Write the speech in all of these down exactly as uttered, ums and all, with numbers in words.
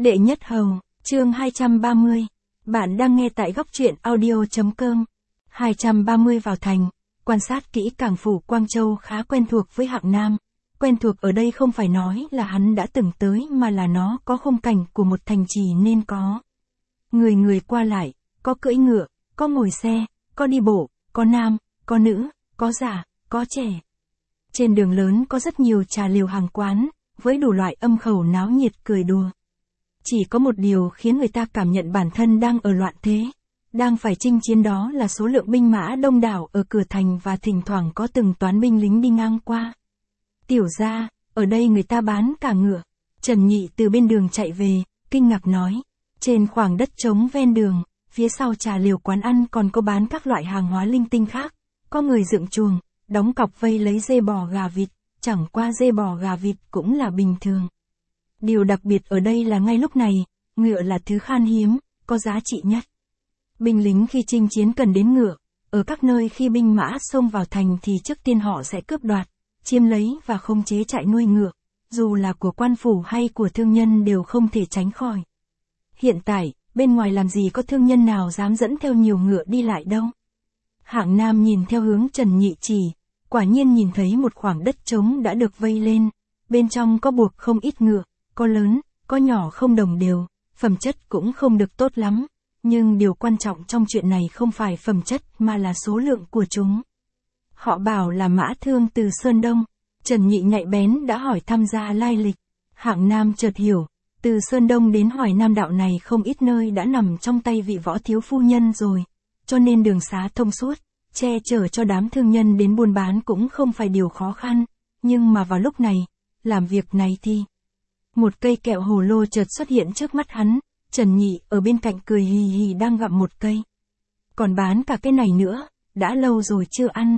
Đệ nhất hầu, chương hai trăm ba mươi. Bạn đang nghe tại góc truyện audio.com. hai trăm ba mươi vào thành, quan sát kỹ cảng phủ Quang Châu khá quen thuộc với Hạng Nam. Quen thuộc ở đây không phải nói là hắn đã từng tới mà là nó có khung cảnh của một thành trì nên có. Người người qua lại, có cưỡi ngựa, có ngồi xe, có đi bộ, có nam, có nữ, có già, có trẻ. Trên đường lớn có rất nhiều trà liều hàng quán, với đủ loại âm khẩu náo nhiệt cười đùa. Chỉ có một điều khiến người ta cảm nhận bản thân đang ở loạn thế, đang phải chinh chiến, đó là số lượng binh mã đông đảo ở cửa thành và thỉnh thoảng có từng toán binh lính đi ngang qua. Tiểu gia, ở đây người ta bán cả ngựa. Trần Nhị từ bên đường chạy về, kinh ngạc nói. Trên khoảng đất trống ven đường, phía sau trà liều quán ăn còn có bán các loại hàng hóa linh tinh khác. Có người dựng chuồng, đóng cọc vây lấy dê bò gà vịt, chẳng qua dê bò gà vịt cũng là bình thường. Điều đặc biệt ở đây là ngay lúc này, ngựa là thứ khan hiếm, có giá trị nhất. Binh lính khi chinh chiến cần đến ngựa, ở các nơi khi binh mã xông vào thành thì trước tiên họ sẽ cướp đoạt, chiếm lấy và khống chế trại nuôi ngựa, dù là của quan phủ hay của thương nhân đều không thể tránh khỏi. Hiện tại, bên ngoài làm gì có thương nhân nào dám dẫn theo nhiều ngựa đi lại đâu. Hạng Nam nhìn theo hướng Trần Nhị chỉ, quả nhiên nhìn thấy một khoảng đất trống đã được vây lên, bên trong có buộc không ít ngựa, có lớn, có nhỏ không đồng đều, phẩm chất cũng không được tốt lắm, nhưng điều quan trọng trong chuyện này không phải phẩm chất mà là số lượng của chúng. Họ bảo là mã thương từ Sơn Đông. Trần Nhị nhạy bén đã hỏi thăm ra lai lịch. Hạng Nam chợt hiểu, từ Sơn Đông đến Hoài Nam đạo này không ít nơi đã nằm trong tay vị võ thiếu phu nhân rồi, cho nên đường xá thông suốt, che chở cho đám thương nhân đến buôn bán cũng không phải điều khó khăn, nhưng mà vào lúc này, làm việc này thì... Một cây kẹo hồ lô chợt xuất hiện trước mắt hắn, Trần Nhị ở bên cạnh cười hì hì đang gặm một cây. Còn bán cả cái này nữa, đã lâu rồi chưa ăn.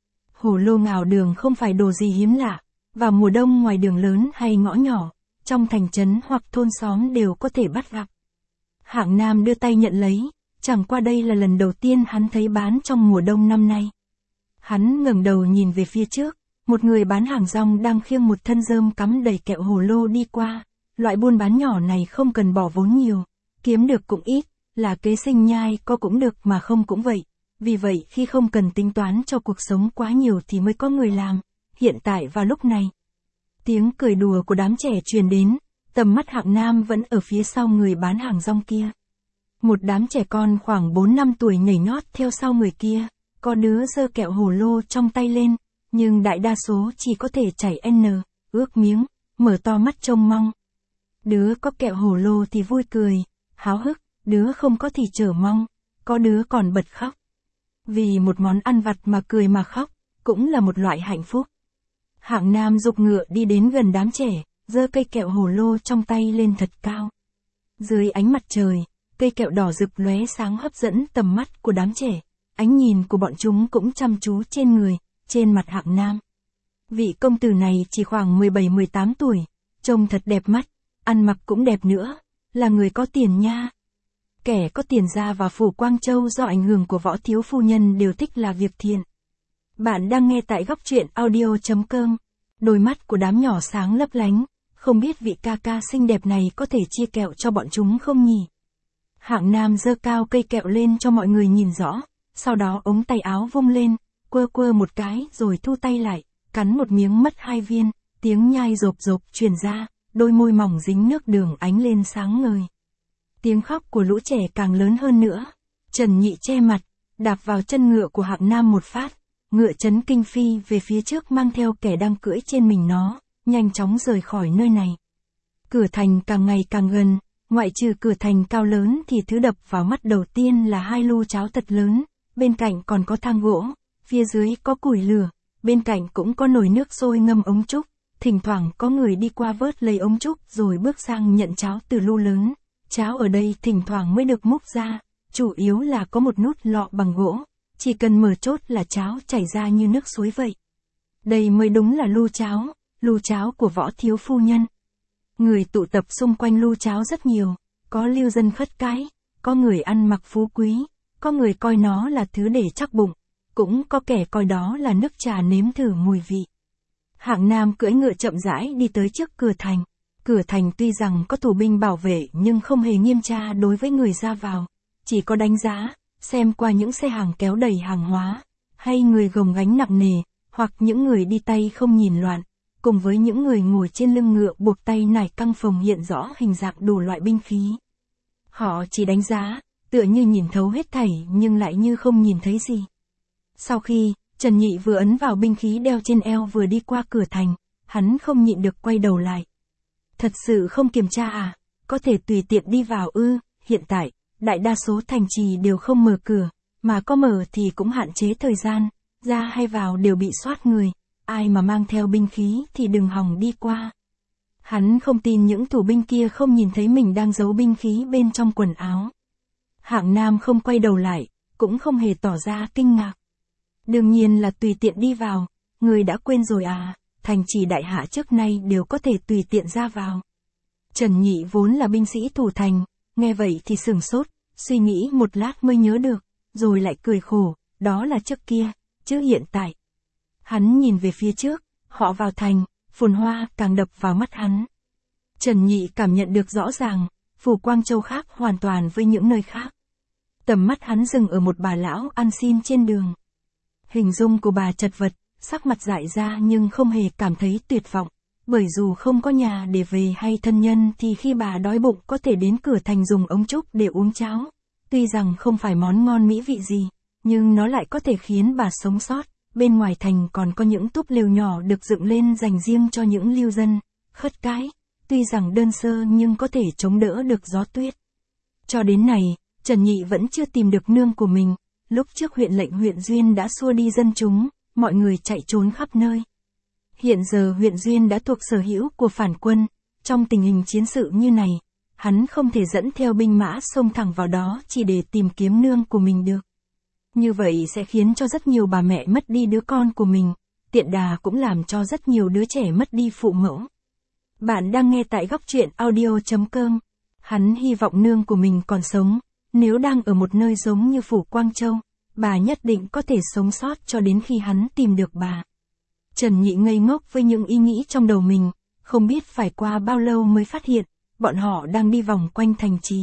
Hồ lô ngào đường không phải đồ gì hiếm lạ, vào mùa đông ngoài đường lớn hay ngõ nhỏ, trong thành trấn hoặc thôn xóm đều có thể bắt gặp. Hạng Nam đưa tay nhận lấy, chẳng qua đây là lần đầu tiên hắn thấy bán trong mùa đông năm nay. Hắn ngẩng đầu nhìn về phía trước, một người bán hàng rong đang khiêng một thân rơm cắm đầy kẹo hồ lô đi qua. Loại buôn bán nhỏ này không cần bỏ vốn nhiều, kiếm được cũng ít, là kế sinh nhai có cũng được mà không cũng vậy. Vì vậy khi không cần tính toán cho cuộc sống quá nhiều thì mới có người làm. Hiện tại vào lúc này, tiếng cười đùa của đám trẻ truyền đến, tầm mắt Hạng Nam vẫn ở phía sau người bán hàng rong kia. Một đám trẻ con khoảng bốn năm tuổi nhảy nhót theo sau người kia, có đứa giơ kẹo hồ lô trong tay lên, nhưng đại đa số chỉ có thể chảy n, ướt miếng, mở to mắt trông mong. Đứa có kẹo hồ lô thì vui cười, háo hức, đứa không có thì chờ mong, có đứa còn bật khóc. Vì một món ăn vặt mà cười mà khóc, cũng là một loại hạnh phúc. Hạng Nam giục ngựa đi đến gần đám trẻ, giơ cây kẹo hồ lô trong tay lên thật cao. Dưới ánh mặt trời, cây kẹo đỏ rực lóe sáng hấp dẫn tầm mắt của đám trẻ, ánh nhìn của bọn chúng cũng chăm chú trên người, trên mặt Hạng Nam. Vị công tử này chỉ khoảng mười bảy mười tám tuổi, trông thật đẹp mắt, ăn mặc cũng đẹp nữa, là người có tiền nha. Kẻ có tiền ra vào phủ Quang Châu do ảnh hưởng của võ thiếu phu nhân đều thích là việc thiện. Bạn đang nghe tại góc truyện audio.com. Đôi mắt của đám nhỏ sáng lấp lánh, không biết vị ca ca xinh đẹp này có thể chia kẹo cho bọn chúng không nhỉ? Hạng Nam giơ cao cây kẹo lên cho mọi người nhìn rõ, sau đó ống tay áo vung lên, quơ quơ một cái rồi thu tay lại, cắn một miếng mất hai viên, tiếng nhai rộp rộp truyền ra, đôi môi mỏng dính nước đường ánh lên sáng ngời. Tiếng khóc của lũ trẻ càng lớn hơn nữa. Trần Nhị che mặt, đạp vào chân ngựa của Hạng Nam một phát, ngựa chấn kinh phi về phía trước mang theo kẻ đang cưỡi trên mình nó, nhanh chóng rời khỏi nơi này. Cửa thành càng ngày càng gần, ngoại trừ cửa thành cao lớn thì thứ đập vào mắt đầu tiên là hai lu cháo thật lớn, bên cạnh còn có thang gỗ, phía dưới có củi lửa, bên cạnh cũng có nồi nước sôi ngâm ống trúc, thỉnh thoảng có người đi qua vớt lấy ống trúc rồi bước sang nhận cháo từ lu lớn. Cháo ở đây thỉnh thoảng mới được múc ra, chủ yếu là có một nút lọ bằng gỗ, chỉ cần mở chốt là cháo chảy ra như nước suối vậy. Đây mới đúng là lu cháo, lu cháo của võ thiếu phu nhân. Người tụ tập xung quanh lu cháo rất nhiều, có lưu dân khất cái, có người ăn mặc phú quý, có người coi nó là thứ để chắc bụng, cũng có kẻ coi đó là nước trà nếm thử mùi vị. Hạng Nam cưỡi ngựa chậm rãi đi tới trước cửa thành. Cửa thành tuy rằng có tù binh bảo vệ nhưng không hề nghiêm tra đối với người ra vào, chỉ có đánh giá, xem qua những xe hàng kéo đầy hàng hóa, hay người gồng gánh nặng nề, hoặc những người đi tay không nhìn loạn, cùng với những người ngồi trên lưng ngựa buộc tay nải căng phồng hiện rõ hình dạng đủ loại binh khí. Họ chỉ đánh giá, tựa như nhìn thấu hết thảy nhưng lại như không nhìn thấy gì. Sau khi, Trần Nhị vừa ấn vào binh khí đeo trên eo vừa đi qua cửa thành, hắn không nhịn được quay đầu lại. Thật sự không kiểm tra à, có thể tùy tiện đi vào ư? Hiện tại, đại đa số thành trì đều không mở cửa, mà có mở thì cũng hạn chế thời gian, ra hay vào đều bị soát người, ai mà mang theo binh khí thì đừng hòng đi qua. Hắn không tin những thủ binh kia không nhìn thấy mình đang giấu binh khí bên trong quần áo. Hạng Nam không quay đầu lại, cũng không hề tỏ ra kinh ngạc. Đương nhiên là tùy tiện đi vào, người đã quên rồi à, thành trì đại hạ trước nay đều có thể tùy tiện ra vào. Trần Nhị vốn là binh sĩ thủ thành, nghe vậy thì sửng sốt, suy nghĩ một lát mới nhớ được, rồi lại cười khổ, đó là trước kia, chứ hiện tại. Hắn nhìn về phía trước, họ vào thành, phồn hoa càng đập vào mắt hắn. Trần Nhị cảm nhận được rõ ràng, phủ Quang Châu khác hoàn toàn với những nơi khác. Tầm mắt hắn dừng ở một bà lão ăn xin trên đường. Hình dung của bà chật vật, sắc mặt dại ra nhưng không hề cảm thấy tuyệt vọng, bởi dù không có nhà để về hay thân nhân thì khi bà đói bụng có thể đến cửa thành dùng ống trúc để uống cháo. Tuy rằng không phải món ngon mỹ vị gì, nhưng nó lại có thể khiến bà sống sót. Bên ngoài thành còn có những túp lều nhỏ được dựng lên dành riêng cho những lưu dân, khất cái, tuy rằng đơn sơ nhưng có thể chống đỡ được gió tuyết. Cho đến này, Trần Nhị vẫn chưa tìm được nương của mình, lúc trước huyện lệnh huyện Duyên đã xua đi dân chúng, mọi người chạy trốn khắp nơi. Hiện giờ huyện Duyên đã thuộc sở hữu của phản quân, trong tình hình chiến sự như này, hắn không thể dẫn theo binh mã xông thẳng vào đó chỉ để tìm kiếm nương của mình được. Như vậy sẽ khiến cho rất nhiều bà mẹ mất đi đứa con của mình, tiện đà cũng làm cho rất nhiều đứa trẻ mất đi phụ mẫu. Bạn đang nghe tại góc truyện audio chấm com. Hắn hy vọng nương của mình còn sống, nếu đang ở một nơi giống như phủ Quang Châu, bà nhất định có thể sống sót cho đến khi hắn tìm được bà. Trần Nhị ngây ngốc với những ý nghĩ trong đầu mình, không biết phải qua bao lâu mới phát hiện, bọn họ đang đi vòng quanh thành trì.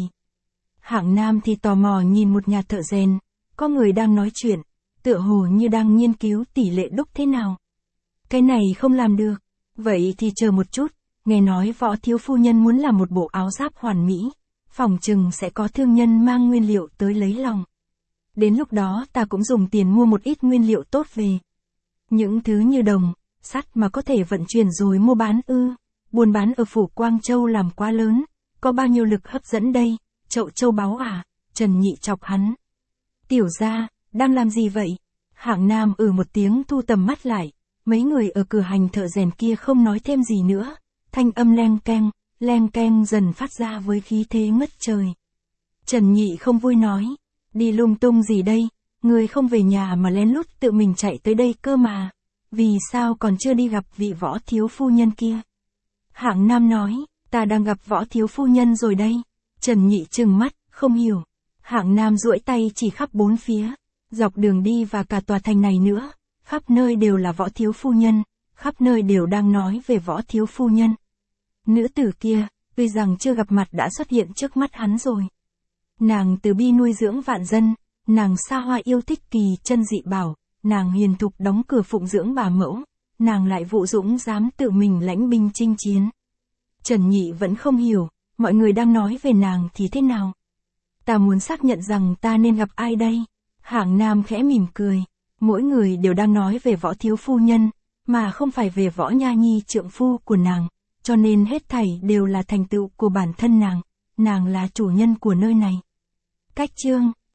Hạng Nam thì tò mò nhìn một nhà thợ rèn. Có người đang nói chuyện, tựa hồ như đang nghiên cứu tỷ lệ đúc thế nào. Cái này không làm được, vậy thì chờ một chút, nghe nói Võ thiếu phu nhân muốn làm một bộ áo giáp hoàn mỹ, phòng chừng sẽ có thương nhân mang nguyên liệu tới lấy lòng. Đến lúc đó ta cũng dùng tiền mua một ít nguyên liệu tốt về. Những thứ như đồng, sắt mà có thể vận chuyển rồi mua bán ư, buôn bán ở phủ Quang Châu làm quá lớn, có bao nhiêu lực hấp dẫn đây, chậu châu báu à, Trần Nhị chọc hắn. Tiểu gia, đang làm gì vậy? Hạng Nam ừ một tiếng thu tầm mắt lại, mấy người ở cửa hành thợ rèn kia không nói thêm gì nữa, thanh âm leng keng, leng keng dần phát ra với khí thế ngất trời. Trần Nhị không vui nói, đi lung tung gì đây, người không về nhà mà lén lút tự mình chạy tới đây cơ mà, vì sao còn chưa đi gặp vị Võ thiếu phu nhân kia? Hạng Nam nói, ta đang gặp Võ thiếu phu nhân rồi đây. Trần Nhị trừng mắt, không hiểu. Hạng Nam duỗi tay chỉ khắp bốn phía, dọc đường đi và cả tòa thành này nữa, khắp nơi đều là Võ thiếu phu nhân, khắp nơi đều đang nói về Võ thiếu phu nhân. Nữ tử kia, tuy rằng chưa gặp mặt đã xuất hiện trước mắt hắn rồi. Nàng từ bi nuôi dưỡng vạn dân, nàng xa hoa yêu thích kỳ chân dị bảo, nàng hiền thục đóng cửa phụng dưỡng bà mẫu, nàng lại vũ dũng dám tự mình lãnh binh chinh chiến. Trần Nhị vẫn không hiểu, mọi người đang nói về nàng thì thế nào? Ta muốn xác nhận rằng ta nên gặp ai đây? Hạng Nam khẽ mỉm cười, mỗi người đều đang nói về Võ thiếu phu nhân, mà không phải về Võ Nha Nhi trượng phu của nàng, cho nên hết thảy đều là thành tựu của bản thân nàng, nàng là chủ nhân của nơi này. Cách chương